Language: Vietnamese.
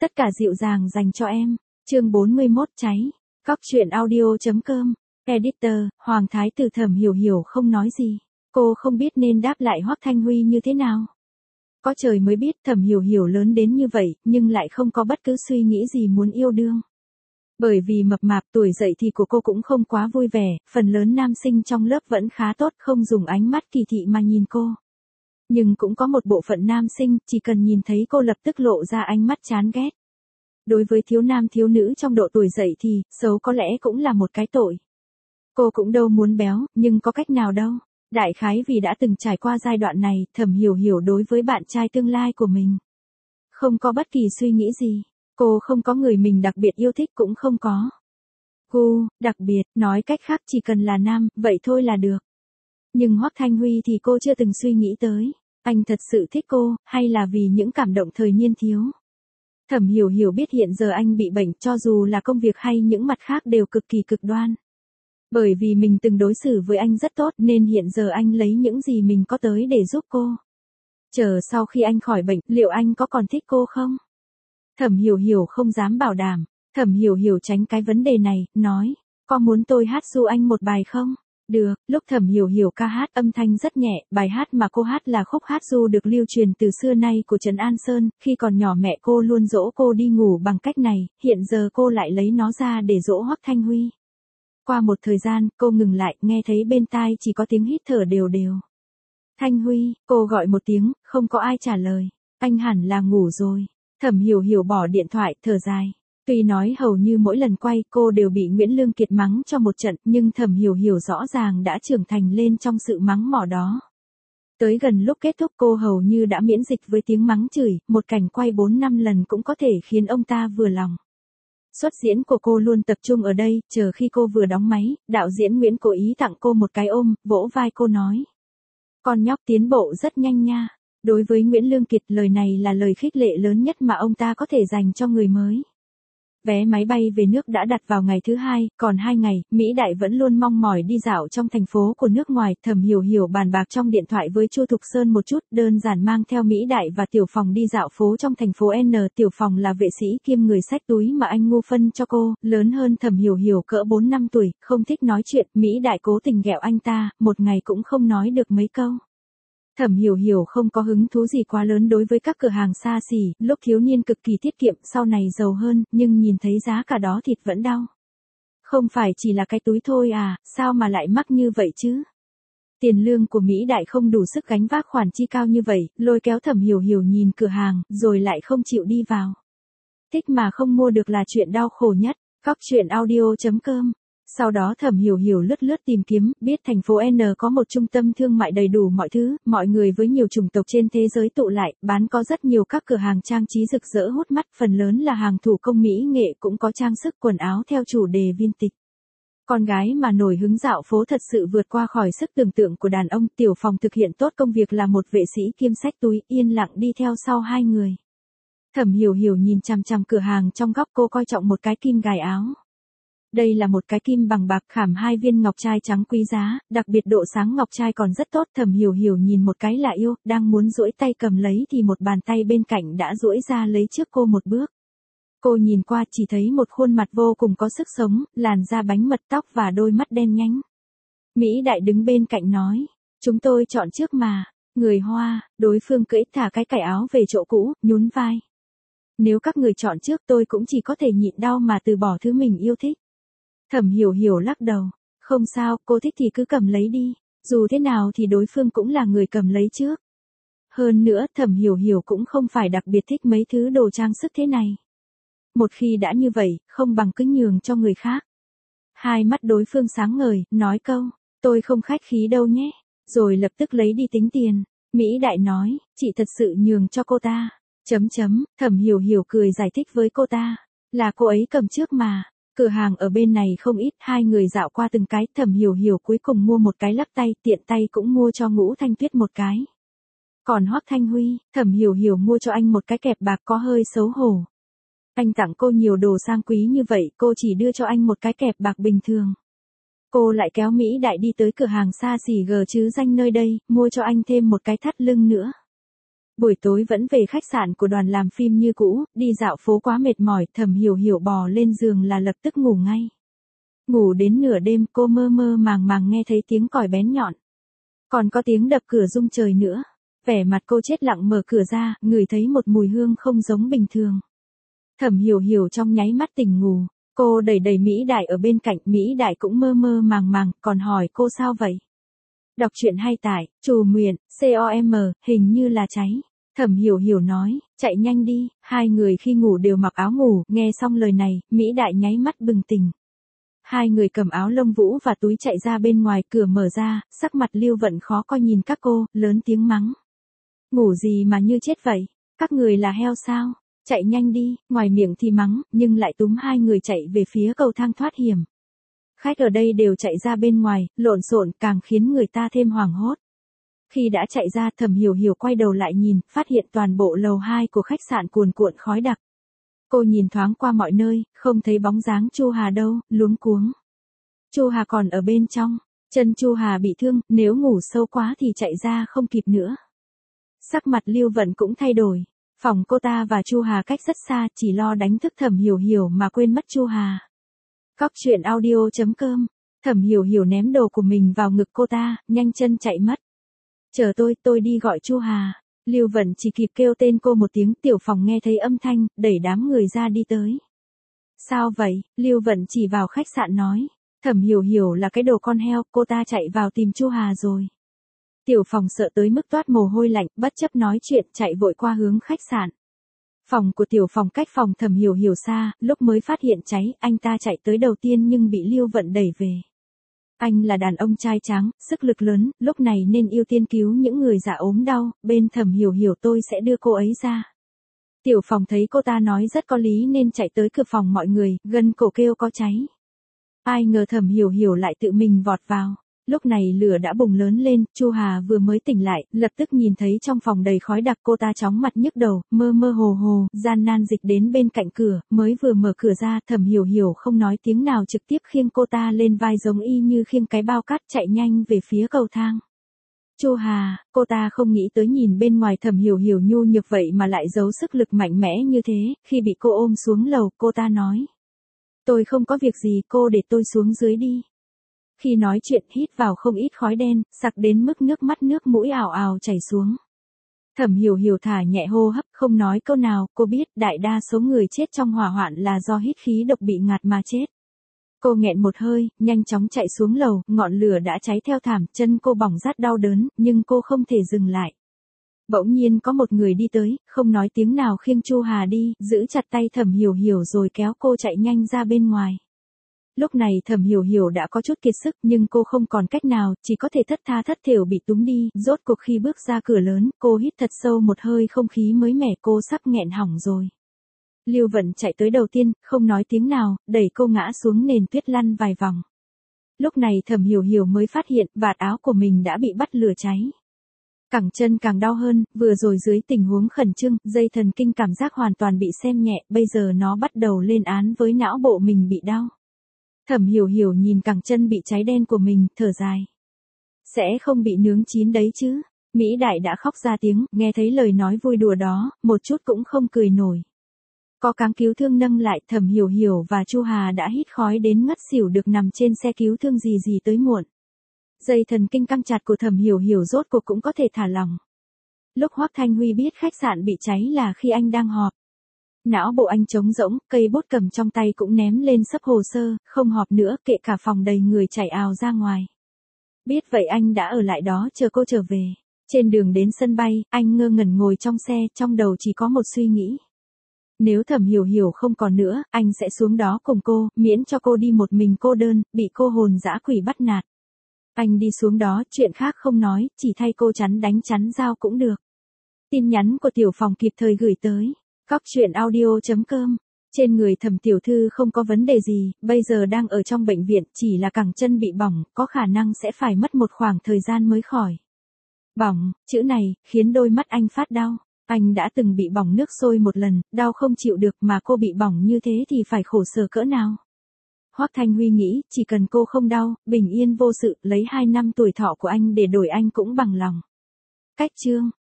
Tất cả dịu dàng dành cho em. Chương 41 cháy. Góc truyện audio.com. Editor, Hoàng Thái Tử. Thẩm Hiểu Hiểu không nói gì. Cô không biết nên đáp lại Hoắc Thanh Huy như thế nào. Có trời mới biết Thẩm Hiểu Hiểu lớn đến như vậy, nhưng lại không có bất cứ suy nghĩ gì muốn yêu đương. Bởi vì mập mạp tuổi dậy thì của cô cũng không quá vui vẻ, phần lớn nam sinh trong lớp vẫn khá tốt, không dùng ánh mắt kỳ thị mà nhìn cô. Nhưng cũng có một bộ phận nam sinh, chỉ cần nhìn thấy cô lập tức lộ ra ánh mắt chán ghét. Đối với thiếu nam thiếu nữ trong độ tuổi dậy thì, xấu có lẽ cũng là một cái tội. Cô cũng đâu muốn béo, nhưng có cách nào đâu. Đại khái vì đã từng trải qua giai đoạn này, Thẩm Hiểu Hiểu đối với bạn trai tương lai của mình không có bất kỳ suy nghĩ gì. Cô không có người mình đặc biệt yêu thích, cũng không có gu đặc biệt, nói cách khác chỉ cần là nam, vậy thôi là được. Nhưng Hoắc Thanh Huy thì cô chưa từng suy nghĩ tới. Anh thật sự thích cô, hay là vì những cảm động thời niên thiếu? Thẩm Hiểu Hiểu biết hiện giờ anh bị bệnh, cho dù là công việc hay những mặt khác đều cực kỳ cực đoan. Bởi vì mình từng đối xử với anh rất tốt nên hiện giờ anh lấy những gì mình có tới để giúp cô. Chờ sau khi anh khỏi bệnh, liệu anh có còn thích cô không? Thẩm Hiểu Hiểu không dám bảo đảm. Thẩm Hiểu Hiểu tránh cái vấn đề này, nói, có muốn tôi hát giúp anh một bài không? Được. Lúc Thẩm Hiểu Hiểu ca hát âm thanh rất nhẹ, bài hát mà cô hát là khúc hát ru được lưu truyền từ xưa nay của Trần An Sơn, khi còn nhỏ mẹ cô luôn dỗ cô đi ngủ bằng cách này, hiện giờ cô lại lấy nó ra để dỗ Hoắc Thanh Huy. Qua một thời gian, cô ngừng lại, nghe thấy bên tai chỉ có tiếng hít thở đều đều. Thanh Huy, cô gọi một tiếng, không có ai trả lời. Anh hẳn là ngủ rồi. Thẩm Hiểu Hiểu bỏ điện thoại, thở dài. Tuy nói hầu như mỗi lần quay cô đều bị Nguyễn Lương Kiệt mắng cho một trận, nhưng Thẩm Hiểu Hiểu rõ ràng đã trưởng thành lên trong sự mắng mỏ đó. Tới gần lúc kết thúc cô hầu như đã miễn dịch với tiếng mắng chửi, một cảnh quay 4-5 lần cũng có thể khiến ông ta vừa lòng. Xuất diễn của cô luôn tập trung ở đây, chờ khi cô vừa đóng máy, đạo diễn Nguyễn cố ý tặng cô một cái ôm, vỗ vai cô nói. Con nhóc tiến bộ rất nhanh nha. Đối với Nguyễn Lương Kiệt, lời này là lời khích lệ lớn nhất mà ông ta có thể dành cho người mới. Vé máy bay về nước đã đặt vào ngày thứ 2, còn 2 ngày, Mỹ Đại vẫn luôn mong mỏi đi dạo trong thành phố của nước ngoài. Thẩm Hiểu Hiểu bàn bạc trong điện thoại với Chu Thục Sơn một chút, đơn giản mang theo Mỹ Đại và Tiểu Phòng đi dạo phố trong thành phố N. Tiểu Phòng là vệ sĩ kiêm người xách túi mà anh Ngô phân cho cô, lớn hơn Thẩm Hiểu Hiểu cỡ 4-5 tuổi, không thích nói chuyện, Mỹ Đại cố tình ghẹo anh ta, một ngày cũng không nói được mấy câu. Thẩm Hiểu Hiểu không có hứng thú gì quá lớn đối với các cửa hàng xa xỉ, lúc thiếu niên cực kỳ tiết kiệm, sau này giàu hơn, nhưng nhìn thấy giá cả đó thịt vẫn đau. Không phải chỉ là cái túi thôi à, sao mà lại mắc như vậy chứ? Tiền lương của Mỹ Đại không đủ sức gánh vác khoản chi cao như vậy, lôi kéo Thẩm Hiểu Hiểu nhìn cửa hàng, rồi lại không chịu đi vào. Thích mà không mua được là chuyện đau khổ nhất. Góc truyện audio.com. Sau đó Thẩm Hiểu Hiểu lướt lướt tìm kiếm, biết thành phố N có một trung tâm thương mại đầy đủ mọi thứ, mọi người với nhiều chủng tộc trên thế giới tụ lại, bán có rất nhiều các cửa hàng trang trí rực rỡ hút mắt, phần lớn là hàng thủ công mỹ nghệ, cũng có trang sức quần áo theo chủ đề vintage. Con gái mà nổi hứng dạo phố thật sự vượt qua khỏi sức tưởng tượng của đàn ông. Tiểu Phòng thực hiện tốt công việc là một vệ sĩ kiêm xách túi, yên lặng đi theo sau hai người. Thẩm Hiểu Hiểu nhìn chằm chằm cửa hàng trong góc, cô coi trọng một cái kim gài áo. Đây là một cái kim bằng bạc khảm 2 viên ngọc trai trắng quý giá, đặc biệt độ sáng ngọc trai còn rất tốt. Thẩm Hiểu Hiểu nhìn một cái là yêu, đang muốn duỗi tay cầm lấy thì một bàn tay bên cạnh đã duỗi ra lấy trước cô một bước. Cô nhìn qua chỉ thấy một khuôn mặt vô cùng có sức sống, làn da bánh mật, tóc và đôi mắt đen nhánh. Mỹ Đại đứng bên cạnh nói, chúng tôi chọn trước mà. Người Hoa, đối phương cưỡi thả cái cài áo về chỗ cũ, nhún vai. Nếu các người chọn trước tôi cũng chỉ có thể nhịn đau mà từ bỏ thứ mình yêu thích. Thẩm Hiểu Hiểu lắc đầu, không sao, cô thích thì cứ cầm lấy đi, dù thế nào thì đối phương cũng là người cầm lấy trước. Hơn nữa Thẩm Hiểu Hiểu cũng không phải đặc biệt thích mấy thứ đồ trang sức thế này. Một khi đã như vậy, không bằng cứ nhường cho người khác. Hai mắt đối phương sáng ngời, nói câu, tôi không khách khí đâu nhé, rồi lập tức lấy đi tính tiền. Mỹ Đại nói, chị thật sự nhường cho cô ta. Thẩm Hiểu Hiểu cười giải thích với cô ta, là cô ấy cầm trước mà. Cửa hàng ở bên này không ít, hai người dạo qua từng cái, Thẩm Hiểu Hiểu cuối cùng mua một cái lắc tay, tiện tay cũng mua cho Ngũ Thanh Tuyết một cái. Còn Hoắc Thanh Huy, Thẩm Hiểu Hiểu mua cho anh một cái kẹp bạc, có hơi xấu hổ. Anh tặng cô nhiều đồ sang quý như vậy, cô chỉ đưa cho anh một cái kẹp bạc bình thường. Cô lại kéo Mỹ Đại đi tới cửa hàng xa xỉ chứ danh nơi đây, mua cho anh thêm một cái thắt lưng nữa. Buổi tối vẫn về khách sạn của đoàn làm phim như cũ, đi dạo phố quá mệt mỏi, Thẩm Hiểu Hiểu bò lên giường là lập tức ngủ ngay. Ngủ đến nửa đêm cô mơ mơ màng màng nghe thấy tiếng còi bén nhọn. Còn có tiếng đập cửa rung trời nữa. Vẻ mặt cô chết lặng mở cửa ra, ngửi thấy một mùi hương không giống bình thường. Thẩm Hiểu Hiểu trong nháy mắt tỉnh ngủ. Cô đẩy đẩy Mỹ Đại ở bên cạnh, Mỹ Đại cũng mơ mơ màng màng, còn hỏi cô sao vậy? Đọc truyện hay tải, Trù Muyện, COM, hình như là cháy. Thẩm Hiểu Hiểu nói, chạy nhanh đi, hai người khi ngủ đều mặc áo ngủ, nghe xong lời này, Mỹ Đại nháy mắt bừng tỉnh. Hai người cầm áo lông vũ và túi chạy ra bên ngoài, cửa mở ra, sắc mặt Lưu Vận khó coi nhìn các cô, lớn tiếng mắng. Ngủ gì mà như chết vậy, các người là heo sao, chạy nhanh đi, ngoài miệng thì mắng, nhưng lại túm hai người chạy về phía cầu thang thoát hiểm. Khách ở đây đều chạy ra bên ngoài, lộn xộn càng khiến người ta thêm hoảng hốt. Khi đã chạy ra, Thẩm Hiểu Hiểu quay đầu lại nhìn, phát hiện toàn bộ lầu 2 của khách sạn cuồn cuộn khói đặc. Cô nhìn thoáng qua mọi nơi, không thấy bóng dáng Chu Hà đâu, luống cuống. Chu Hà còn ở bên trong, chân Chu Hà bị thương, nếu ngủ sâu quá thì chạy ra không kịp nữa. Sắc mặt Lưu Vận cũng thay đổi, phòng cô ta và Chu Hà cách rất xa, chỉ lo đánh thức Thẩm Hiểu Hiểu mà quên mất Chu Hà. Cóc truyện audio.com, Thẩm Hiểu Hiểu ném đồ của mình vào ngực cô ta, nhanh chân chạy mất. Chờ tôi đi gọi Chu Hà. Lưu Vận chỉ kịp kêu tên cô một tiếng, Tiểu Phòng nghe thấy âm thanh, đẩy đám người ra đi tới. Sao vậy? Lưu Vận chỉ vào khách sạn nói. Thẩm Hiểu Hiểu là cái đồ con heo, cô ta chạy vào tìm Chu Hà rồi. Tiểu Phòng sợ tới mức toát mồ hôi lạnh, bất chấp nói chuyện, chạy vội qua hướng khách sạn. Phòng của Tiểu Phòng cách phòng Thẩm Hiểu Hiểu xa, lúc mới phát hiện cháy, anh ta chạy tới đầu tiên nhưng bị Lưu Vận đẩy về. Anh là đàn ông trai tráng, sức lực lớn, lúc này nên ưu tiên cứu những người già ốm đau, bên Thẩm Hiểu Hiểu tôi sẽ đưa cô ấy ra. Tiểu Phòng thấy cô ta nói rất có lý nên chạy tới cửa phòng mọi người, gân cổ kêu có cháy. Ai ngờ Thẩm Hiểu Hiểu lại tự mình vọt vào. Lúc này lửa đã bùng lớn lên, Chu Hà vừa mới tỉnh lại, lập tức nhìn thấy trong phòng đầy khói đặc, cô ta chóng mặt nhức đầu, mơ mơ hồ hồ, gian nan dịch đến bên cạnh cửa, mới vừa mở cửa ra, Thẩm Hiểu Hiểu không nói tiếng nào trực tiếp khiêng cô ta lên vai giống y như khiêng cái bao cát, chạy nhanh về phía cầu thang. Chu Hà, cô ta không nghĩ tới nhìn bên ngoài Thẩm Hiểu Hiểu nhu nhược vậy mà lại giấu sức lực mạnh mẽ như thế, khi bị cô ôm xuống lầu, cô ta nói. Tôi không có việc gì, cô để tôi xuống dưới đi. Khi nói chuyện hít vào không ít khói đen, sặc đến mức nước mắt nước mũi ào ào chảy xuống. Thẩm Hiểu Hiểu thả nhẹ hô hấp, không nói câu nào, cô biết đại đa số người chết trong hỏa hoạn là do hít khí độc bị ngạt mà chết. Cô nghẹn một hơi, nhanh chóng chạy xuống lầu, ngọn lửa đã cháy theo thảm, chân cô bỏng rát đau đớn, nhưng cô không thể dừng lại. Bỗng nhiên có một người đi tới, không nói tiếng nào khiêng Chu Hà đi, giữ chặt tay Thẩm Hiểu Hiểu rồi kéo cô chạy nhanh ra bên ngoài. Lúc này Thẩm Hiểu Hiểu đã có chút kiệt sức nhưng cô không còn cách nào, chỉ có thể thất tha thất thểu bị túm đi, rốt cuộc khi bước ra cửa lớn, cô hít thật sâu một hơi không khí mới mẻ, cô sắp nghẹn hỏng rồi. Lưu Vận chạy tới đầu tiên, không nói tiếng nào, đẩy cô ngã xuống nền tuyết lăn vài vòng. Lúc này Thẩm Hiểu Hiểu mới phát hiện vạt áo của mình đã bị bắt lửa cháy. Cẳng chân càng đau hơn, vừa rồi dưới tình huống khẩn trương, dây thần kinh cảm giác hoàn toàn bị xem nhẹ, bây giờ nó bắt đầu lên án với não bộ mình bị đau. Thẩm Hiểu Hiểu nhìn cẳng chân bị cháy đen của mình, thở dài. Sẽ không bị nướng chín đấy chứ. Mỹ Đại đã khóc ra tiếng, nghe thấy lời nói vui đùa đó, một chút cũng không cười nổi. Có cáng cứu thương nâng lại, Thẩm Hiểu Hiểu và Chu Hà đã hít khói đến ngất xỉu được nằm trên xe cứu thương gì tới muộn. Dây thần kinh căng chặt của Thẩm Hiểu Hiểu rốt cuộc cũng có thể thả lỏng. Lúc Hoắc Thanh Huy biết khách sạn bị cháy là khi anh đang họp. Não bộ anh trống rỗng, cây bút cầm trong tay cũng ném lên sấp hồ sơ, không họp nữa, kệ cả phòng đầy người chảy ào ra ngoài. Biết vậy anh đã ở lại đó chờ cô trở về. Trên đường đến sân bay, anh ngơ ngẩn ngồi trong xe, trong đầu chỉ có một suy nghĩ. Nếu Thẩm Hiểu Hiểu không còn nữa, anh sẽ xuống đó cùng cô, miễn cho cô đi một mình cô đơn, bị cô hồn dã quỷ bắt nạt. Anh đi xuống đó, chuyện khác không nói, chỉ thay cô chắn đánh chắn dao cũng được. Tin nhắn của Tiểu Phòng kịp thời gửi tới. Cóc truyện audio.com. Trên người Thẩm tiểu thư không có vấn đề gì, bây giờ đang ở trong bệnh viện, chỉ là cẳng chân bị bỏng, có khả năng sẽ phải mất một khoảng thời gian mới khỏi. Bỏng, chữ này, khiến đôi mắt anh phát đau. Anh đã từng bị bỏng nước sôi một lần, đau không chịu được, mà cô bị bỏng như thế thì phải khổ sở cỡ nào. Hoắc Thanh Huy nghĩ, chỉ cần cô không đau, bình yên vô sự, lấy 2 năm tuổi thọ của anh để đổi anh cũng bằng lòng. Cách chương.